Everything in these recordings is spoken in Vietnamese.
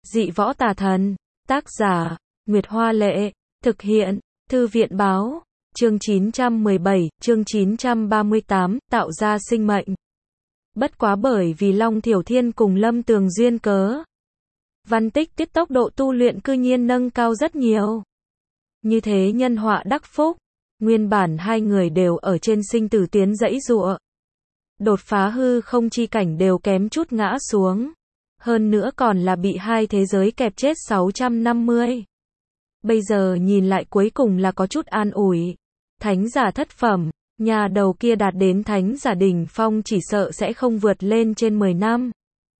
Dị võ tà thần. Tác giả, Nguyệt Hoa Lệ. Thực hiện, Thư viện Báo. Chương 917, chương 938, tạo ra sinh mệnh. Bất quá bởi vì Long Thiểu Thiên cùng Lâm Tường duyên cớ. Văn Tích Tiết tốc độ tu luyện cư nhiên nâng cao rất nhiều. Như thế nhân họa đắc phúc. Nguyên bản hai người đều ở trên sinh tử tiến dãy giụa. Đột phá hư không chi cảnh đều kém chút ngã xuống. Hơn nữa còn là bị hai thế giới kẹp chết 650. Bây giờ nhìn lại cuối cùng là có chút an ủi. Thánh giả thất phẩm, nhà đầu kia đạt đến thánh giả đỉnh phong chỉ sợ sẽ không vượt lên trên 10 năm.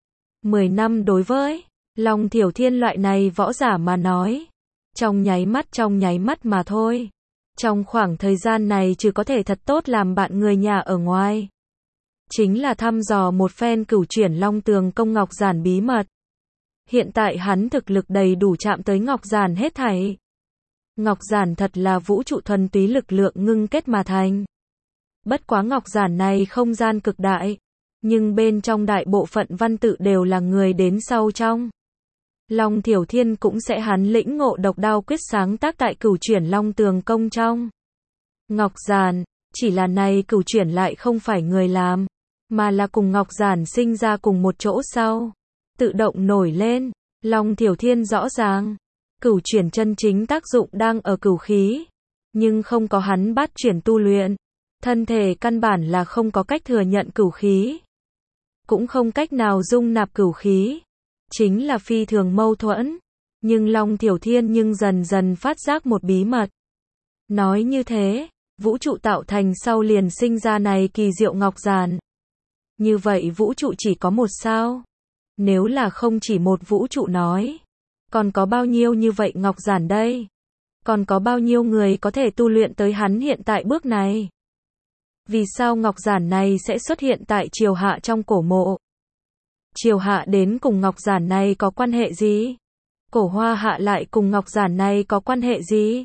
10 năm đối với Long Thiểu Thiên loại này võ giả mà nói. Trong nháy mắt mà thôi. Trong khoảng thời gian này chứ có thể thật tốt làm bạn người nhà ở ngoài. Chính là thăm dò một phen cửu chuyển Long Tường công Ngọc Giản bí mật. Hiện tại hắn thực lực đầy đủ chạm tới Ngọc Giản hết thảy. Ngọc Giản thật là vũ trụ thuần túy lực lượng ngưng kết mà thành. Bất quá Ngọc Giản này không gian cực đại, nhưng bên trong đại bộ phận văn tự đều là người đến sau trong. Long Thiểu Thiên cũng sẽ hắn lĩnh ngộ độc đao quyết sáng tác tại cửu chuyển Long Tường công trong. Ngọc Giản, chỉ là này cửu chuyển lại không phải người làm, mà là cùng Ngọc Giản sinh ra cùng một chỗ sau. Tự động nổi lên, Long Thiểu Thiên rõ ràng. Cửu chuyển chân chính tác dụng đang ở cửu khí, nhưng không có hắn bát chuyển tu luyện. Thân thể căn bản là không có cách thừa nhận cửu khí. Cũng không cách nào dung nạp cửu khí. Chính là phi thường mâu thuẫn. Nhưng Long Thiểu Thiên nhưng dần dần phát giác một bí mật. Nói như thế, vũ trụ tạo thành sau liền sinh ra này kỳ diệu Ngọc Giản. Như vậy vũ trụ chỉ có một sao? Nếu là không chỉ một vũ trụ nói, còn có bao nhiêu như vậy Ngọc Giản đây? Còn có bao nhiêu người có thể tu luyện tới hắn hiện tại bước này? Vì sao Ngọc Giản này sẽ xuất hiện tại triều hạ trong cổ mộ? Triều hạ đến cùng Ngọc Giản này có quan hệ gì? Cổ Hoa hạ lại cùng Ngọc Giản này có quan hệ gì?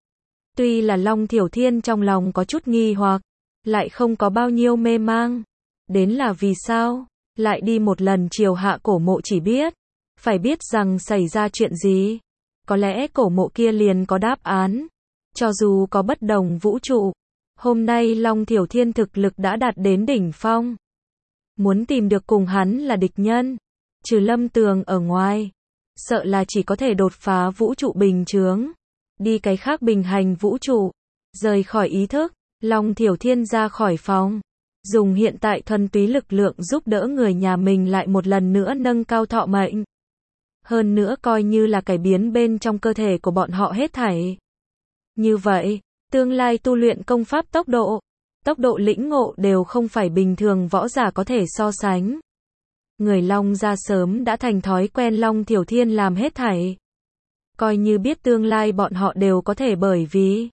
Tuy là Long Thiểu Thiên trong lòng có chút nghi hoặc, lại không có bao nhiêu mê mang. Đến là vì sao? Lại đi một lần triều hạ cổ mộ chỉ biết. Phải biết rằng xảy ra chuyện gì? Có lẽ cổ mộ kia liền có đáp án. Cho dù có bất đồng vũ trụ, hôm nay Long Thiểu Thiên thực lực đã đạt đến đỉnh phong. Muốn tìm được cùng hắn là địch nhân, trừ Lâm Tường ở ngoài, sợ là chỉ có thể đột phá vũ trụ bình chướng, đi cái khác bình hành vũ trụ, rời khỏi ý thức. Long Thiểu Thiên ra khỏi phòng, dùng hiện tại thuần túy lực lượng giúp đỡ người nhà mình lại một lần nữa nâng cao thọ mệnh. Hơn nữa coi như là cải biến bên trong cơ thể của bọn họ hết thảy. Như vậy, tương lai tu luyện công pháp tốc độ lĩnh ngộ đều không phải bình thường võ giả có thể so sánh. Người Long gia sớm đã thành thói quen Long Thiểu Thiên làm hết thảy. Coi như biết tương lai bọn họ đều có thể bởi vì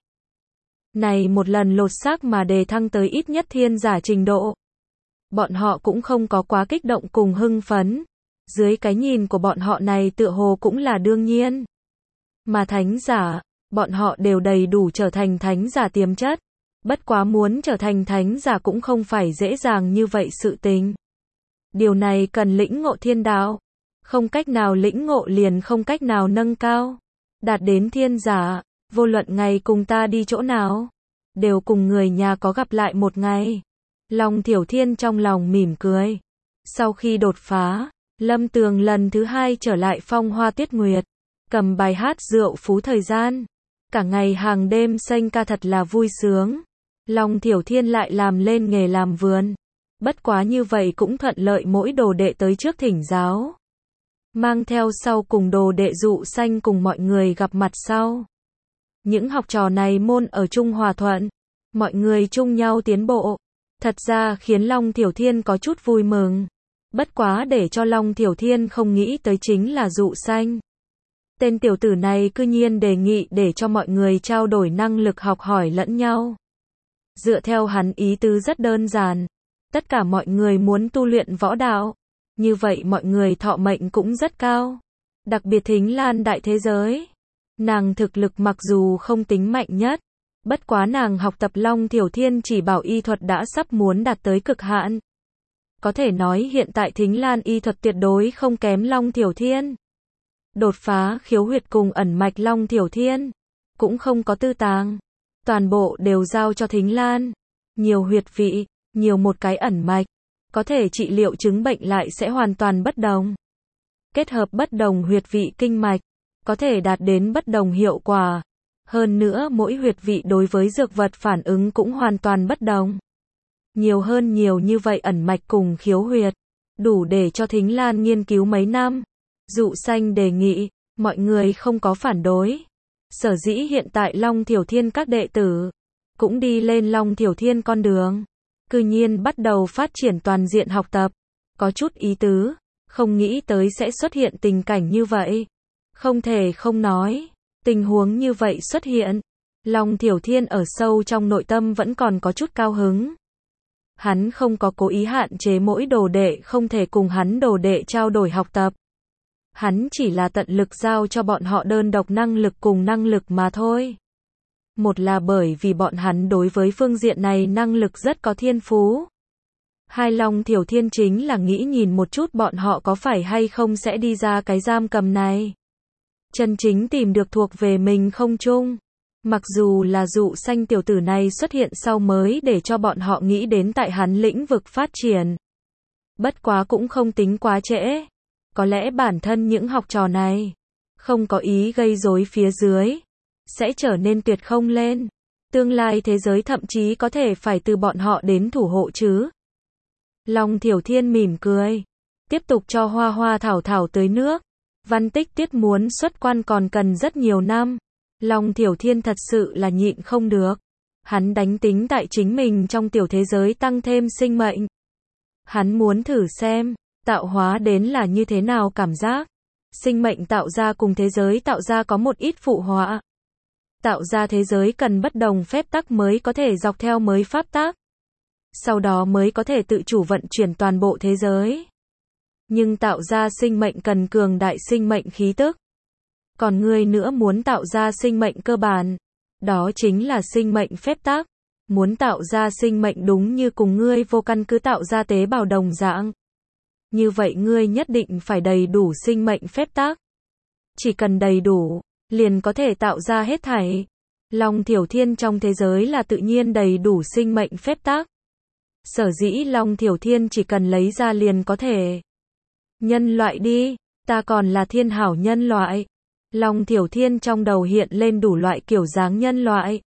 này một lần lột xác mà đề thăng tới ít nhất thiên giả trình độ. Bọn họ cũng không có quá kích động cùng hưng phấn. Dưới cái nhìn của bọn họ này tựa hồ cũng là đương nhiên. Mà thánh giả, bọn họ đều đầy đủ trở thành thánh giả tiềm chất. Bất quá muốn trở thành thánh giả cũng không phải dễ dàng như vậy sự tình. Điều này cần lĩnh ngộ thiên đạo. Không cách nào lĩnh ngộ liền không cách nào nâng cao. Đạt đến thiên giả, vô luận ngày cùng ta đi chỗ nào, đều cùng người nhà có gặp lại một ngày. Long Thiểu Thiên trong lòng mỉm cười. Sau khi đột phá, Lâm Tường lần thứ hai trở lại Phong Hoa Tuyết Nguyệt, cầm bài hát rượu phú thời gian. Cả ngày hàng đêm xanh ca thật là vui sướng. Long Thiểu Thiên lại làm lên nghề làm vườn. Bất quá như vậy cũng thuận lợi mỗi đồ đệ tới trước thỉnh giáo. Mang theo sau cùng đồ đệ dụ xanh cùng mọi người gặp mặt sau. Những học trò này môn ở chung hòa thuận. Mọi người chung nhau tiến bộ. Thật ra khiến Long Thiểu Thiên có chút vui mừng. Bất quá để cho Long Thiểu Thiên không nghĩ tới chính là dụ xanh. Tên tiểu tử này cư nhiên đề nghị để cho mọi người trao đổi năng lực học hỏi lẫn nhau. Dựa theo hắn ý tứ rất đơn giản. Tất cả mọi người muốn tu luyện võ đạo. Như vậy mọi người thọ mệnh cũng rất cao. Đặc biệt Thính Lan đại thế giới. Nàng thực lực mặc dù không tính mạnh nhất. Bất quá nàng học tập Long Thiểu Thiên chỉ bảo y thuật đã sắp muốn đạt tới cực hạn. Có thể nói hiện tại Thính Lan y thuật tuyệt đối không kém Long Thiểu Thiên. đột phá khiếu huyệt cùng ẩn mạch Long Thiểu Thiên, cũng không có tư tàng. Toàn bộ đều giao cho Thính Lan. Nhiều huyệt vị, nhiều một cái ẩn mạch, có thể trị liệu chứng bệnh lại sẽ hoàn toàn bất đồng. Kết hợp bất đồng huyệt vị kinh mạch, có thể đạt đến bất đồng hiệu quả. Hơn nữa mỗi huyệt vị đối với dược vật phản ứng cũng hoàn toàn bất đồng. Nhiều hơn nhiều như vậy ẩn mạch cùng khiếu huyệt, đủ để cho Thính Lan nghiên cứu mấy năm. Dụ Sanh đề nghị, mọi người không có phản đối. Sở dĩ hiện tại Long Thiểu Thiên các đệ tử cũng đi lên Long Thiểu Thiên con đường, cư nhiên bắt đầu phát triển toàn diện học tập, có chút ý tứ, không nghĩ tới sẽ xuất hiện tình cảnh như vậy. Không thể không nói, tình huống như vậy xuất hiện, Long Thiểu Thiên ở sâu trong nội tâm vẫn còn có chút cao hứng. Hắn không có cố ý hạn chế mỗi đồ đệ không thể cùng hắn đồ đệ trao đổi học tập. Hắn chỉ là tận lực giao cho bọn họ đơn độc năng lực cùng năng lực mà thôi. Một là bởi vì bọn hắn đối với phương diện này năng lực rất có thiên phú. Hai Long Thiểu Thiên chính là nghĩ nhìn một chút bọn họ có phải hay không sẽ đi ra cái giam cầm này. Chân chính tìm được thuộc về mình không chung. Mặc dù là Dụ Sanh tiểu tử này xuất hiện sau mới để cho bọn họ nghĩ đến tại hắn lĩnh vực phát triển. Bất quá cũng không tính quá trễ. Có lẽ bản thân những học trò này không có ý gây rối phía dưới, sẽ trở nên tuyệt không lên. Tương lai thế giới thậm chí có thể phải từ bọn họ đến thủ hộ chứ. Long Thiểu Thiên mỉm cười, tiếp tục cho Hoa Hoa Thảo Thảo tưới nước. Văn Tích Tuyết muốn xuất quan còn cần rất nhiều năm. Long Thiểu Thiên thật sự là nhịn không được. Hắn đánh tính tại chính mình trong tiểu thế giới tăng thêm sinh mệnh. Hắn muốn thử xem, tạo hóa đến là như thế nào cảm giác. Sinh mệnh tạo ra cùng thế giới tạo ra có một ít phụ họa. Tạo ra thế giới cần bất đồng phép tắc mới có thể dọc theo mới pháp tắc. Sau đó mới có thể tự chủ vận chuyển toàn bộ thế giới. Nhưng tạo ra sinh mệnh cần cường đại sinh mệnh khí tức. Còn ngươi nữa muốn tạo ra sinh mệnh cơ bản, đó chính là sinh mệnh phép tắc. Muốn tạo ra sinh mệnh đúng như cùng ngươi vô căn cứ tạo ra tế bào đồng dạng. Như vậy ngươi nhất định phải đầy đủ sinh mệnh phép tắc. Chỉ cần đầy đủ, liền có thể tạo ra hết thảy. Long Thiểu Thiên trong thế giới là tự nhiên đầy đủ sinh mệnh phép tắc. Sở dĩ Long Thiểu Thiên chỉ cần lấy ra liền có thể. Nhân loại đi, ta còn là thiên hảo nhân loại. Long Thiểu Thiên trong đầu hiện lên đủ loại kiểu dáng nhân loại.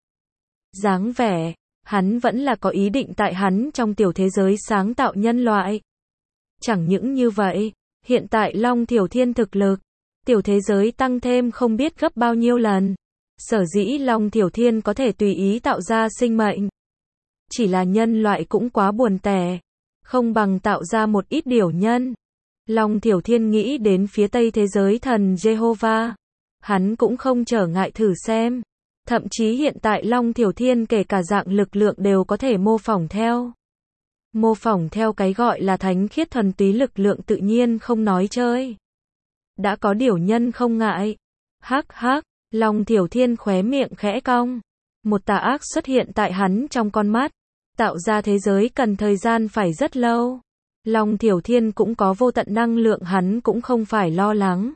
Dáng vẻ, hắn vẫn là có ý định tại hắn trong tiểu thế giới sáng tạo nhân loại. Chẳng những như vậy, hiện tại Long Thiểu Thiên thực lực, tiểu thế giới tăng thêm không biết gấp bao nhiêu lần. Sở dĩ Long Thiểu Thiên có thể tùy ý tạo ra sinh mệnh. Chỉ là nhân loại cũng quá buồn tẻ, không bằng tạo ra một ít điểu nhân. Long Thiểu Thiên nghĩ đến phía tây thế giới thần Jehovah. Hắn cũng không trở ngại thử xem. Thậm chí hiện tại Long Thiểu Thiên kể cả dạng lực lượng đều có thể mô phỏng theo. Mô phỏng theo cái gọi là thánh khiết thuần túy lực lượng tự nhiên không nói chơi. Đã có điểu nhân không ngại. Hắc hắc, Long Thiểu Thiên khóe miệng khẽ cong. Một tà ác xuất hiện tại hắn trong con mắt. Tạo ra thế giới cần thời gian phải rất lâu. Long Thiểu Thiên cũng có vô tận năng lượng, hắn cũng không phải lo lắng.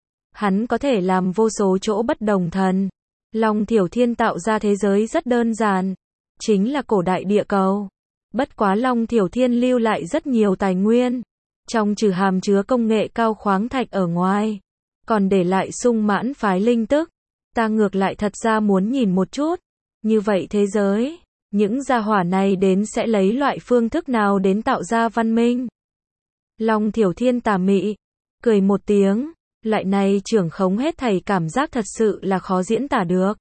Hắn có thể làm vô số chỗ bất đồng thần. Long Thiểu Thiên tạo ra thế giới rất đơn giản. Chính là cổ đại địa cầu. Bất quá Long Thiểu Thiên lưu lại rất nhiều tài nguyên. Trong trừ hàm chứa công nghệ cao khoáng thạch ở ngoài. Còn để lại sung mãn phái linh tức. Ta ngược lại thật ra muốn nhìn một chút. Như vậy thế giới, những gia hỏa này đến sẽ lấy loại phương thức nào đến tạo ra văn minh. Long Thiểu Thiên tà mị, cười một tiếng. Loại này trưởng khống hết thảy cảm giác thật sự là khó diễn tả được.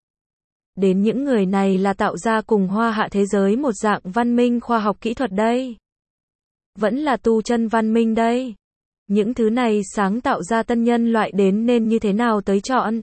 Đến những người này là tạo ra cùng hoa hạ thế giới một dạng văn minh khoa học kỹ thuật đây. Vẫn là tu chân văn minh đây. Những thứ này sáng tạo ra tân nhân loại đến nên như thế nào tới chọn.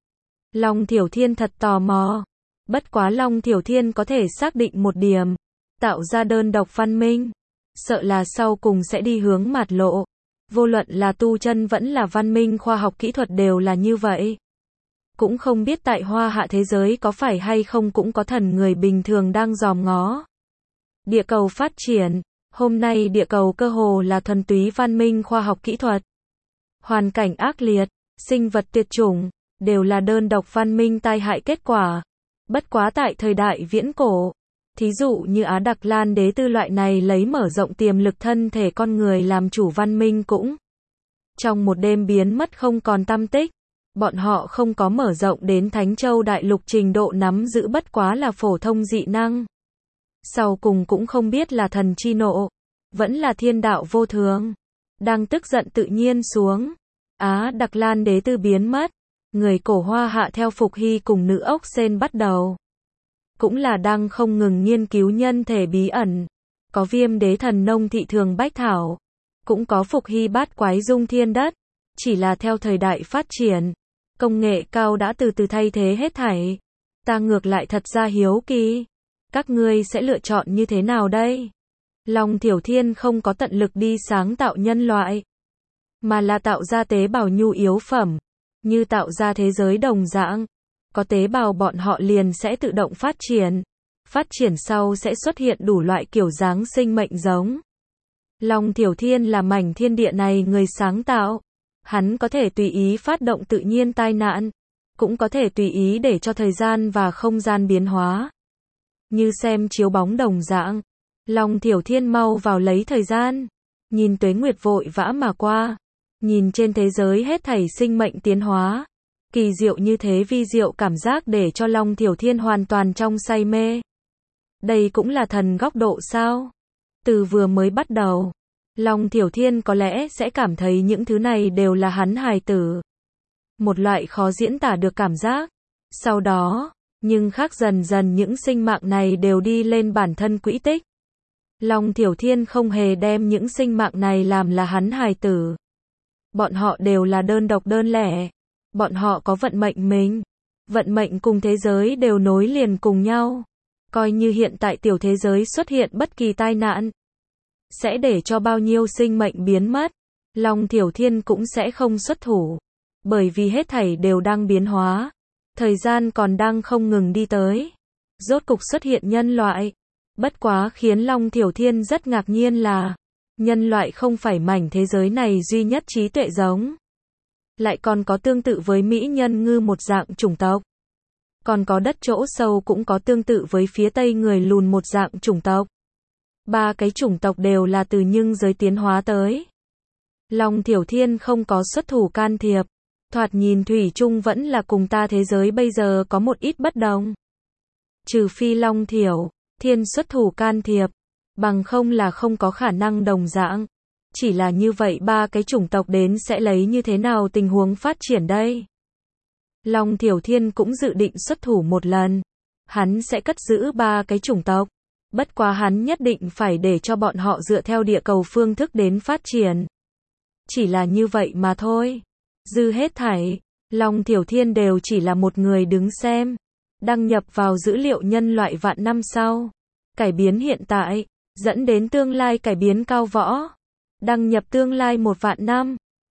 Long Thiểu Thiên thật tò mò. Bất quá Long Thiểu Thiên có thể xác định một điểm. Tạo ra đơn độc văn minh. Sợ là sau cùng sẽ đi hướng mạt lộ. Vô luận là tu chân vẫn là văn minh khoa học kỹ thuật đều là như vậy. Cũng không biết tại hoa hạ thế giới có phải hay không cũng có thần người bình thường đang dòm ngó. Địa cầu phát triển. Hôm nay địa cầu cơ hồ là thuần túy văn minh khoa học kỹ thuật. Hoàn cảnh ác liệt. sinh vật tuyệt chủng, đều là đơn độc văn minh tai hại kết quả. Bất quá tại thời đại viễn cổ, thí dụ như Á Đặc Lan đế tư loại này lấy mở rộng tiềm lực thân thể con người làm chủ văn minh cũng trong một đêm biến mất không còn tăm tích. Bọn họ không có mở rộng đến Thánh Châu Đại Lục trình độ nắm giữ bất quá là phổ thông dị năng. Sau cùng cũng không biết là thần chi nộ, vẫn là thiên đạo vô thường. Đang tức giận tự nhiên xuống. Á Đặc Lan đế tư biến mất. Người cổ Hoa Hạ theo Phục Hy cùng nữ ốc sên bắt đầu. Cũng là đang không ngừng nghiên cứu nhân thể bí ẩn. Có Viêm đế thần nông thị thường bách thảo. Cũng có Phục Hy bát quái dung thiên đất. Chỉ là theo thời đại phát triển, công nghệ cao đã từ từ thay thế hết thảy. Ta ngược lại thật ra hiếu kỳ. Các ngươi sẽ lựa chọn như thế nào đây? Long Thiểu Thiên không có tận lực đi sáng tạo nhân loại, mà là tạo ra tế bào nhu yếu phẩm, như tạo ra thế giới đồng dạng. Có tế bào bọn họ liền sẽ tự động phát triển. Phát triển sau sẽ xuất hiện đủ loại kiểu dáng sinh mệnh giống. Long Thiểu Thiên là mảnh thiên địa này người sáng tạo. Hắn có thể tùy ý phát động tự nhiên tai nạn, cũng có thể tùy ý để cho thời gian và không gian biến hóa. Như xem chiếu bóng đồng dạng. Long Thiểu Thiên mau vào lấy thời gian, nhìn tuế nguyệt vội vã mà qua, nhìn trên thế giới hết thảy sinh mệnh tiến hóa. Kỳ diệu như thế vi diệu cảm giác để cho Long Thiểu Thiên hoàn toàn trong say mê. Đây cũng là thần góc độ sao? Từ vừa mới bắt đầu, Long Thiểu Thiên có lẽ sẽ cảm thấy những thứ này đều là hắn hài tử. Một loại khó diễn tả được cảm giác. Sau đó, nhưng khác dần dần những sinh mạng này đều đi lên bản thân quỹ tích. Long Thiểu Thiên không hề đem những sinh mạng này làm là hắn hài tử. Bọn họ đều là đơn độc đơn lẻ. Bọn họ có vận mệnh mình. Vận mệnh cùng thế giới đều nối liền cùng nhau. Coi như hiện tại tiểu thế giới xuất hiện bất kỳ tai nạn, sẽ để cho bao nhiêu sinh mệnh biến mất, Long Thiểu Thiên cũng sẽ không xuất thủ. Bởi vì hết thảy đều đang biến hóa. Thời gian còn đang không ngừng đi tới. Rốt cục xuất hiện nhân loại. Bất quá khiến Long Thiểu Thiên rất ngạc nhiên là, nhân loại không phải mảnh thế giới này duy nhất trí tuệ giống. Lại còn có tương tự với Mỹ nhân ngư một dạng chủng tộc. Còn có đất chỗ sâu cũng có tương tự với phía Tây người lùn một dạng chủng tộc. Ba cái chủng tộc đều là từ nhưng giới tiến hóa tới. Long Thiểu Thiên không có xuất thủ can thiệp. Thoạt nhìn thủy chung vẫn là cùng ta thế giới bây giờ có một ít bất đồng. Trừ phi Long Thiểu Thiên xuất thủ can thiệp, bằng không là không có khả năng đồng dạng. Chỉ là như vậy ba cái chủng tộc đến sẽ lấy như thế nào tình huống phát triển đây? Long Thiểu Thiên cũng dự định xuất thủ một lần. Hắn sẽ cất giữ ba cái chủng tộc. Bất quá hắn nhất định phải để cho bọn họ dựa theo địa cầu phương thức đến phát triển. Chỉ là như vậy mà thôi. Dư hết thảy, Long Thiểu Thiên đều chỉ là một người đứng xem. Đăng nhập vào dữ liệu nhân loại vạn năm sau. Cải biến hiện tại, dẫn đến tương lai cải biến cao võ. Đăng nhập tương lai 1 vạn năm.